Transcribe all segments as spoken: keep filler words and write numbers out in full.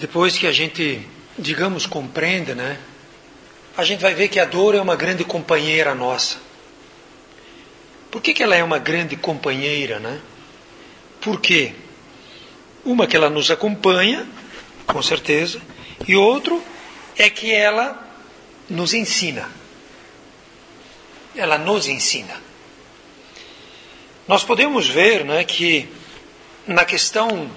depois que a gente, digamos, compreende, né? A gente vai ver que a dor é uma grande companheira nossa. Por que que ela é uma grande companheira, né? Por quê? Uma que ela nos acompanha, com certeza, e outro é que ela nos ensina. Ela nos ensina. Nós podemos ver, né, que na questão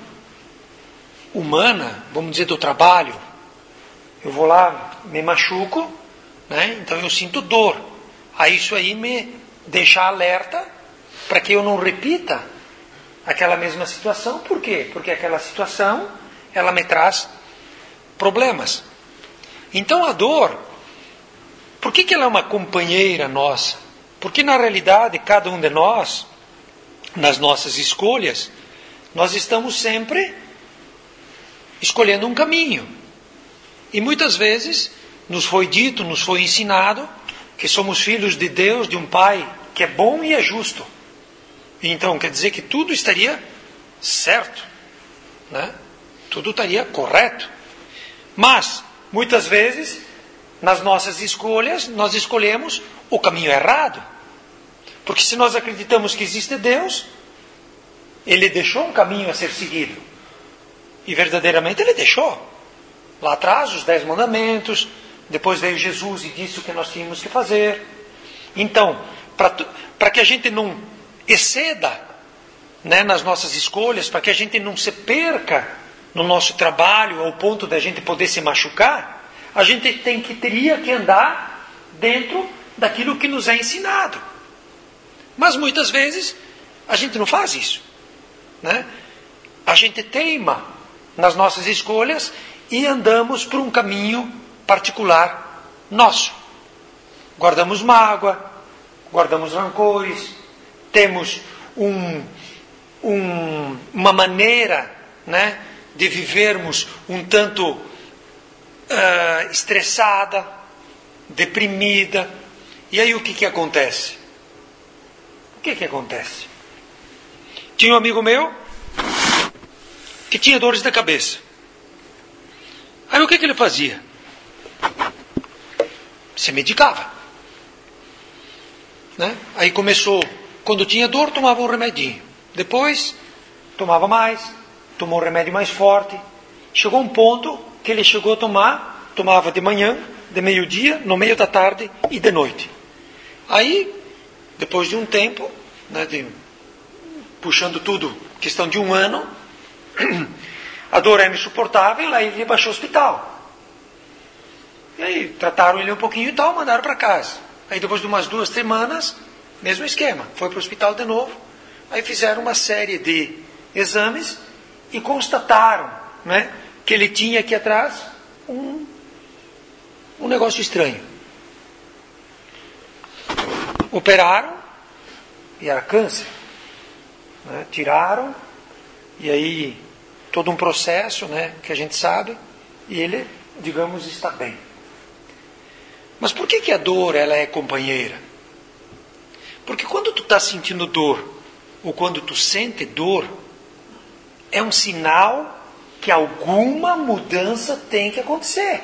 humana, vamos dizer, do trabalho, eu vou lá, me machuco, né, então eu sinto dor. Aí isso aí me deixa alerta para que eu não repita aquela mesma situação. Por quê? Porque aquela situação, ela me traz problemas. Então a dor, por que que ela é uma companheira nossa? Porque na realidade, cada um de nós, nas nossas escolhas, nós estamos sempre escolhendo um caminho. E muitas vezes nos foi dito, nos foi ensinado que somos filhos de Deus, de um Pai que é bom e é justo. Então quer dizer que tudo estaria certo, né? Tudo estaria correto. Mas, muitas vezes, nas nossas escolhas, nós escolhemos o caminho errado. Porque se nós acreditamos que existe Deus, Ele deixou um caminho a ser seguido. E verdadeiramente Ele deixou. Lá atrás, os Dez Mandamentos, depois veio Jesus e disse o que nós tínhamos que fazer. Então, para que a gente não exceda, né, nas nossas escolhas, para que a gente não se perca no nosso trabalho ao ponto de a gente poder se machucar, a gente tem que, teria que andar dentro daquilo que nos é ensinado. Mas muitas vezes a gente não faz isso, né? A gente teima nas nossas escolhas e andamos por um caminho particular nosso. Guardamos mágoa, guardamos rancores, temos um, um, uma maneira, né, de vivermos um tanto uh, estressada, deprimida. E aí o que que acontece? O que que acontece? Tinha um amigo meu que tinha dores da cabeça. Aí o que que ele fazia? Se medicava, né? Aí começou, quando tinha dor, tomava um remedinho. Depois, tomava mais, tomou um remédio mais forte. Chegou um ponto que ele chegou a tomar, tomava de manhã, de meio-dia, no meio da tarde e de noite. Aí, depois de um tempo, né, de, puxando tudo, questão de um ano, a dor era insuportável, aí ele baixou ao hospital. E aí, trataram ele um pouquinho e tal, mandaram para casa. Aí depois de umas duas semanas, mesmo esquema, foi para o hospital de novo. Aí fizeram uma série de exames e constataram, né, que ele tinha aqui atrás um, um negócio estranho. Operaram e era câncer, né? Tiraram e aí todo um processo, né, que a gente sabe, e ele, digamos, está bem. Mas por que que a dor ela é companheira? Porque quando tu está sentindo dor ou quando tu sente dor, é um sinal que alguma mudança tem que acontecer.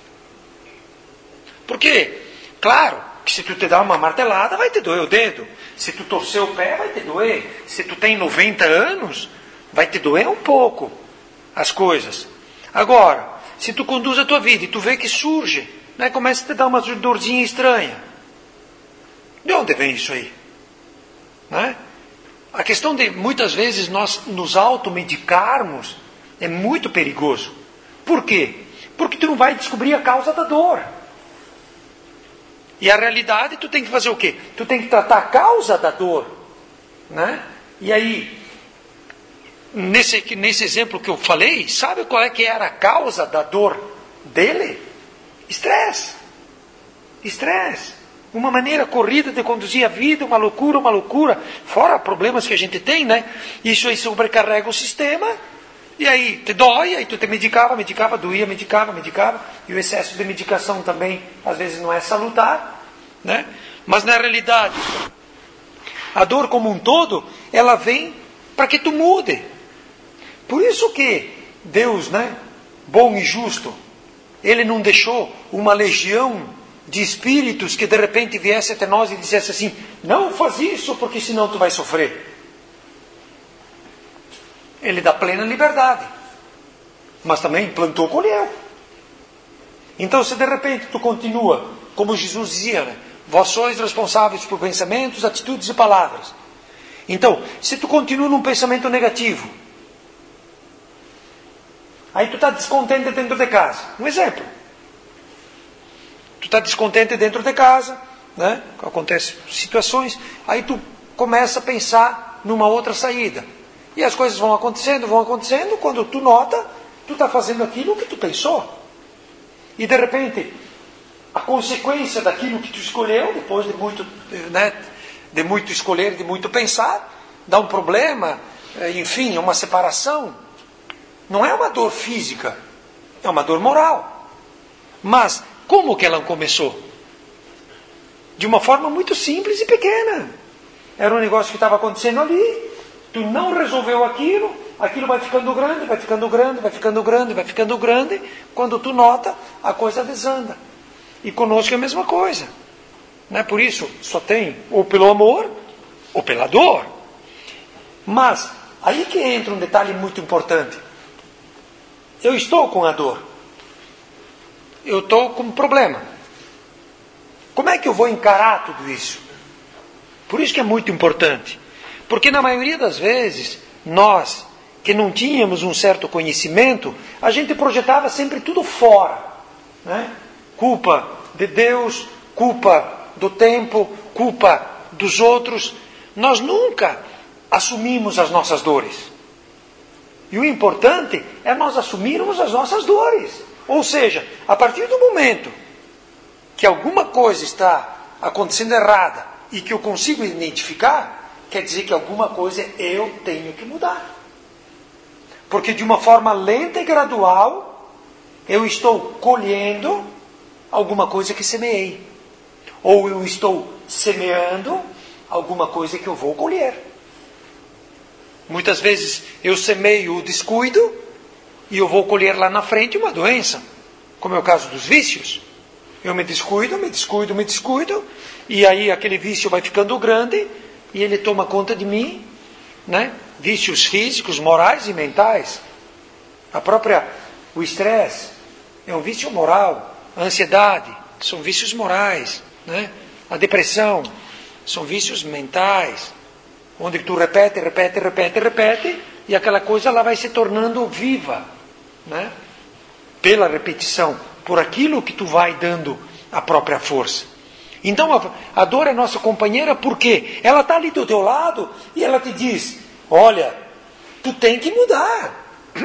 Porque, claro, que se tu te dá uma martelada, vai te doer o dedo. Se tu torcer o pé, vai te doer. Se tu tem noventa anos, vai te doer um pouco as coisas. Agora, se tu conduz a tua vida e tu vê que surge, né, começa a te dar uma dorzinha estranha. De onde vem isso aí? Né? A questão de, muitas vezes, nós nos automedicarmos é muito perigoso. Por quê? Porque tu não vai descobrir a causa da dor. E a realidade, tu tem que fazer o quê? Tu tem que tratar a causa da dor, né? E aí, nesse, nesse exemplo que eu falei, sabe qual é que era a causa da dor dele? Estresse. Estresse. Uma maneira corrida de conduzir a vida, uma loucura, uma loucura. Fora problemas que a gente tem, né? Isso aí sobrecarrega o sistema. E aí te dói, aí tu te medicava, medicava, doía, medicava, medicava. E o excesso de medicação também, às vezes, não é salutar, né? Mas na realidade, a dor como um todo, ela vem para que tu mude. Por isso que Deus, né, bom e justo, Ele não deixou uma legião de espíritos que de repente viesse até nós e dissesse assim: não faz isso porque senão tu vai sofrer. Ele dá plena liberdade, mas também plantou, colheu. Então, se de repente tu continua, como Jesus dizia, né? Vós sois responsáveis por pensamentos, atitudes e palavras. Então, se tu continua num pensamento negativo, aí tu está descontente dentro de casa. Um exemplo. Tu está descontente dentro de casa, né? Acontecem situações, aí tu começa a pensar numa outra saída. E as coisas vão acontecendo, vão acontecendo, quando tu nota, tu está fazendo aquilo que tu pensou. E de repente, a consequência daquilo que tu escolheu, depois de muito, né, de muito escolher, de muito pensar, dá um problema, enfim, uma separação. Não é uma dor física, é uma dor moral. Mas como que ela começou? De uma forma muito simples e pequena. Era um negócio que estava acontecendo ali, tu não resolveu aquilo, aquilo vai ficando grande, vai ficando grande, vai ficando grande, vai ficando grande. Quando tu nota, a coisa desanda. E conosco é a mesma coisa. Não é por isso, só tem ou pelo amor, ou pela dor. Mas, aí que entra um detalhe muito importante. Eu estou com a dor. Eu estou com um problema. Como é que eu vou encarar tudo isso? Por isso que é muito importante. Porque na maioria das vezes, nós, que não tínhamos um certo conhecimento, a gente projetava sempre tudo fora. Né? Culpa de Deus, culpa do tempo, culpa dos outros. Nós nunca assumimos as nossas dores. E o importante é nós assumirmos as nossas dores. Ou seja, a partir do momento que alguma coisa está acontecendo errada e que eu consigo identificar, quer dizer que alguma coisa eu tenho que mudar. Porque de uma forma lenta e gradual, eu estou colhendo alguma coisa que semeei. Ou eu estou semeando alguma coisa que eu vou colher. Muitas vezes eu semeio o descuido e eu vou colher lá na frente uma doença, como é o caso dos vícios. Eu me descuido, me descuido, me descuido, e aí aquele vício vai ficando grande e ele toma conta de mim, né? Vícios físicos, morais e mentais. A própria, o estresse é um vício moral, a ansiedade são vícios morais, né? A depressão são vícios mentais, onde tu repete, repete, repete, repete, e aquela coisa ela vai se tornando viva, né? Pela repetição, por aquilo que tu vai dando a própria força. Então a, a dor é nossa companheira porque ela está ali do teu lado e ela te diz: olha, tu tem que mudar.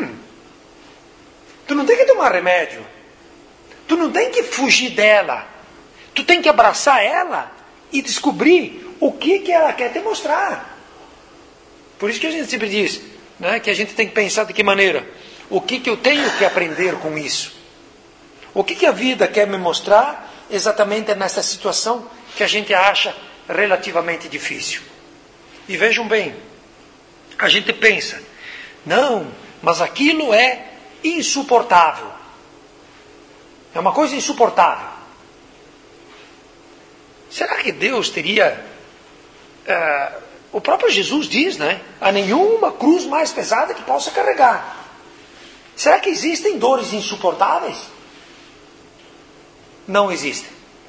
Tu não tem que tomar remédio. Tu não tem que fugir dela. Tu tem que abraçar ela e descobrir o que, que ela quer te mostrar. Por isso que a gente sempre diz, né, que a gente tem que pensar de que maneira. O que, que eu tenho que aprender com isso? O que, que a vida quer me mostrar exatamente nessa situação que a gente acha relativamente difícil? E vejam bem, a gente pensa, não, mas aquilo é insuportável. É uma coisa insuportável. Será que Deus teria... Uh, o próprio Jesus diz, né? Há nenhuma cruz mais pesada que possa carregar. Será que existem dores insuportáveis? Não existem.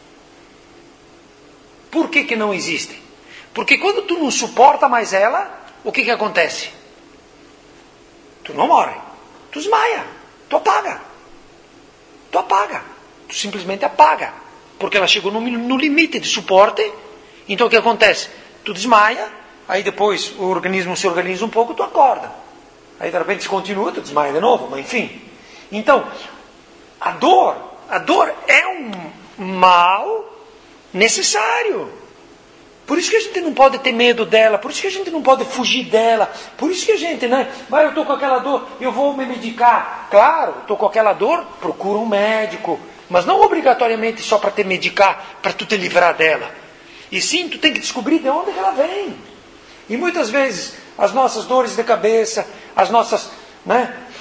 Por que que não existem? Porque quando tu não suporta mais ela, o que que acontece? Tu não morre. Tu desmaia. Tu apaga. Tu apaga. Tu simplesmente apaga. Porque ela chegou no, no limite de suporte. Então o que acontece? Tu desmaia, aí depois o organismo se organiza um pouco, tu acorda. Aí de repente se continua, tu desmaia de novo, mas enfim. Então, a dor, a dor é um mal necessário. Por isso que a gente não pode ter medo dela, por isso que a gente não pode fugir dela, por isso que a gente, né, vai, eu estou com aquela dor, eu vou me medicar. Claro, estou com aquela dor, procura um médico, mas não obrigatoriamente só para te medicar, para tu te livrar dela. E sim, tu tem que descobrir de onde ela vem. E muitas vezes, as nossas dores de cabeça, as nossas, né,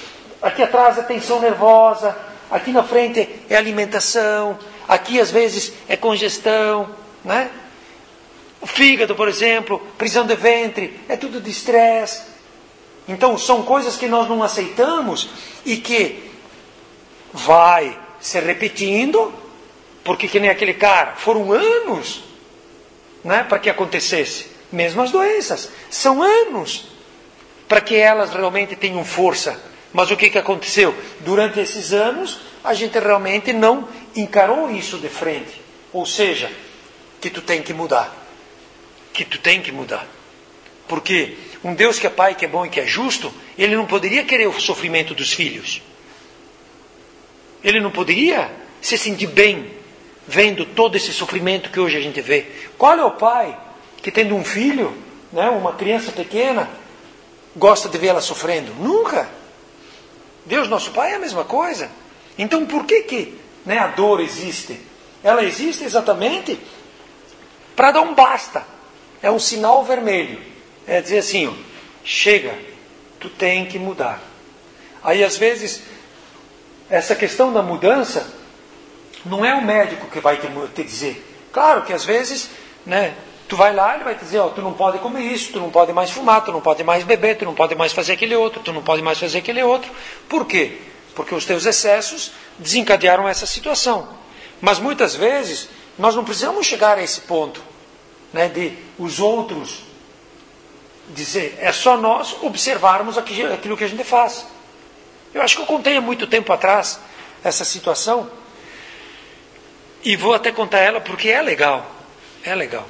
aqui atrás é tensão nervosa, aqui na frente é alimentação, aqui às vezes é congestão, né? O fígado, por exemplo, prisão de ventre, é tudo de estresse. Então são coisas que nós não aceitamos e que vai se repetindo, porque que nem aquele cara, foram anos, né, para que acontecesse. Mesmo as doenças, são anos para que elas realmente tenham força. Mas o que, que aconteceu? Durante esses anos, a gente realmente não encarou isso de frente. Ou seja, que tu tem que mudar. Que tu tem que mudar. Porque um Deus que é Pai, que é bom e que é justo, Ele não poderia querer o sofrimento dos filhos. Ele não poderia se sentir bem vendo todo esse sofrimento que hoje a gente vê. Qual é o pai que, tendo um filho, né, uma criança pequena, gosta de ver ela sofrendo? Nunca. Deus, nosso Pai, é a mesma coisa. Então por que, que né, a dor existe? Ela existe exatamente para dar um basta. É um sinal vermelho. É dizer assim, ó, chega, tu tem que mudar. Aí às vezes, essa questão da mudança, não é o médico que vai te, te dizer. Claro que às vezes, né, tu vai lá, ele vai te dizer, ó, tu não pode comer isso, tu não pode mais fumar, tu não pode mais beber, tu não pode mais fazer aquele outro, tu não pode mais fazer aquele outro. Por quê? Porque os teus excessos desencadearam essa situação. Mas muitas vezes, nós não precisamos chegar a esse ponto, né, de os outros dizer, é só nós observarmos aquilo que a gente faz. Eu acho que eu contei há muito tempo atrás essa situação, e vou até contar ela porque é legal. É legal.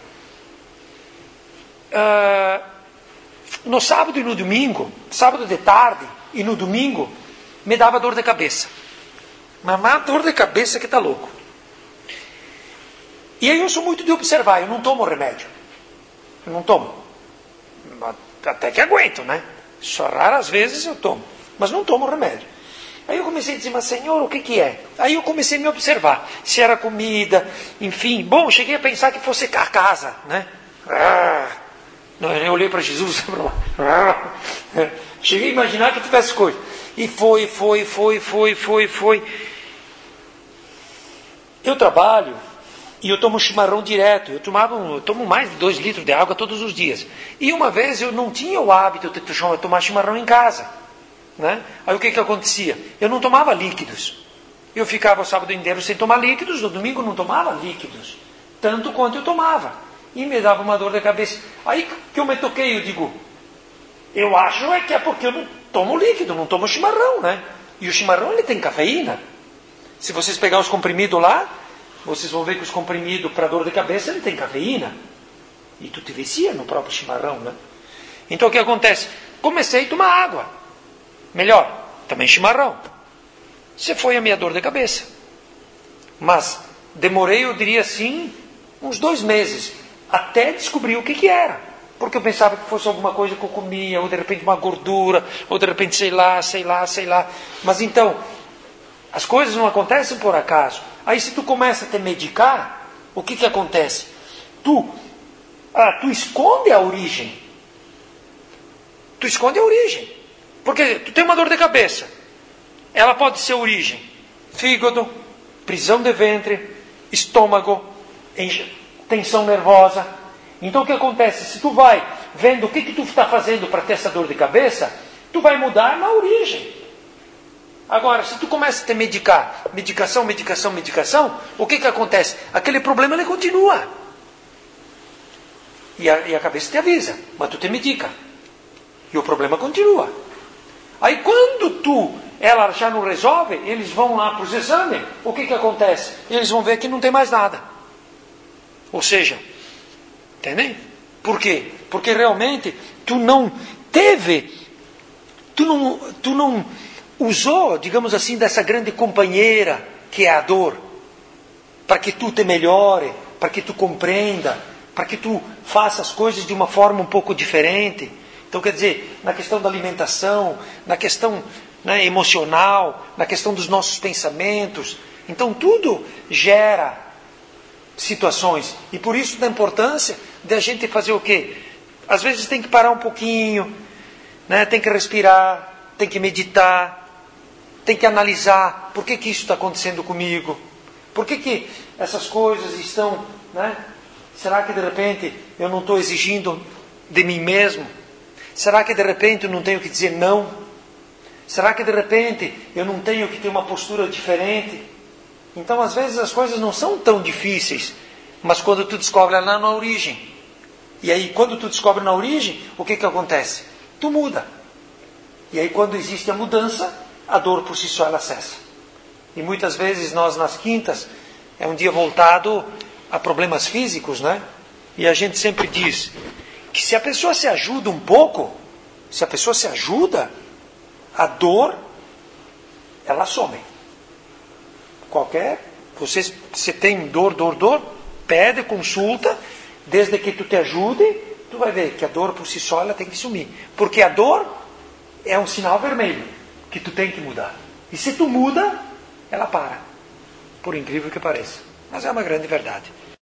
Uh, no sábado e no domingo, sábado de tarde e no domingo, me dava dor de cabeça. Mas uma dor de cabeça que está louco. E aí eu sou muito de observar, eu não tomo remédio. Eu não tomo. Até que aguento, né? Só raras vezes eu tomo. Mas não tomo remédio. Aí eu comecei a dizer, mas Senhor, o que que é? Aí eu comecei a me observar. Se era comida, enfim. Bom, cheguei a pensar que fosse a casa, né? Ah, eu olhei para Jesus. Ah, cheguei a imaginar que tivesse coisa. E foi, foi, foi, foi, foi, foi. Eu trabalho e eu tomo chimarrão direto. Eu, tomava um, eu tomo mais de dois litros de água todos os dias. E uma vez eu não tinha o hábito de tomar chimarrão em casa. Né? Aí o que que acontecia? Eu não tomava líquidos. Eu ficava o sábado inteiro sem tomar líquidos, no domingo não tomava líquidos, tanto quanto eu tomava. E me dava uma dor de cabeça. Aí que eu me toquei, eu digo, eu acho é que é porque eu não tomo líquido, não tomo chimarrão, né? E o chimarrão ele tem cafeína. Se vocês pegarem os comprimidos lá, vocês vão ver que os comprimidos para dor de cabeça ele tem cafeína. E tu te vicia no próprio chimarrão, né? Então o que acontece? Comecei a tomar água. Melhor, também chimarrão. Você foi a minha dor de cabeça. Mas demorei, eu diria assim, uns dois meses, até descobrir o que que era. Porque eu pensava que fosse alguma coisa que eu comia, ou de repente uma gordura, ou de repente sei lá, sei lá, sei lá. Mas então, as coisas não acontecem por acaso. Aí se tu começa a te medicar, o que que acontece? Tu, ah, tu esconde a origem. Tu esconde a origem. Porque tu tem uma dor de cabeça. Ela pode ser origem. Fígado, prisão de ventre, estômago, tensão nervosa. Então o que acontece? Se tu vai vendo o que, que tu está fazendo para ter essa dor de cabeça, tu vai mudar na origem. Agora, se tu começa a te medicar, medicação, medicação, medicação, o que, que acontece? Aquele problema ele continua. E a, e a cabeça te avisa, mas tu te medica. E o problema continua. Aí quando tu, ela já não resolve, eles vão lá para os exames, o que que acontece? Eles vão ver que não tem mais nada. Ou seja, entendem? Por quê? Porque realmente tu não teve, tu não, tu não usou, digamos assim, dessa grande companheira que é a dor, para que tu te melhore, para que tu compreenda, para que tu faça as coisas de uma forma um pouco diferente. Então, quer dizer, na questão da alimentação, na questão, né, emocional, na questão dos nossos pensamentos. Então, tudo gera situações. E por isso da importância de a gente fazer o quê? Às vezes tem que parar um pouquinho, né, tem que respirar, tem que meditar, tem que analisar por que, que isso está acontecendo comigo, por que, que essas coisas estão, né? Será que de repente eu não estou exigindo de mim mesmo? Será que de repente eu não tenho que dizer não? Será que de repente eu não tenho que ter uma postura diferente? Então às vezes as coisas não são tão difíceis, mas quando tu descobre lá na origem, e aí quando tu descobre na origem, o que que acontece? Tu muda. E aí quando existe a mudança, a dor por si só ela cessa. E muitas vezes nós nas quintas, é um dia voltado a problemas físicos, né? E a gente sempre diz que se a pessoa se ajuda um pouco, se a pessoa se ajuda, a dor, ela some. Qualquer, você, você tem dor, dor, dor, pede consulta, desde que tu te ajude, tu vai ver que a dor por si só ela tem que sumir. Porque a dor é um sinal vermelho que tu tem que mudar. E se tu muda, ela para. Por incrível que pareça. Mas é uma grande verdade.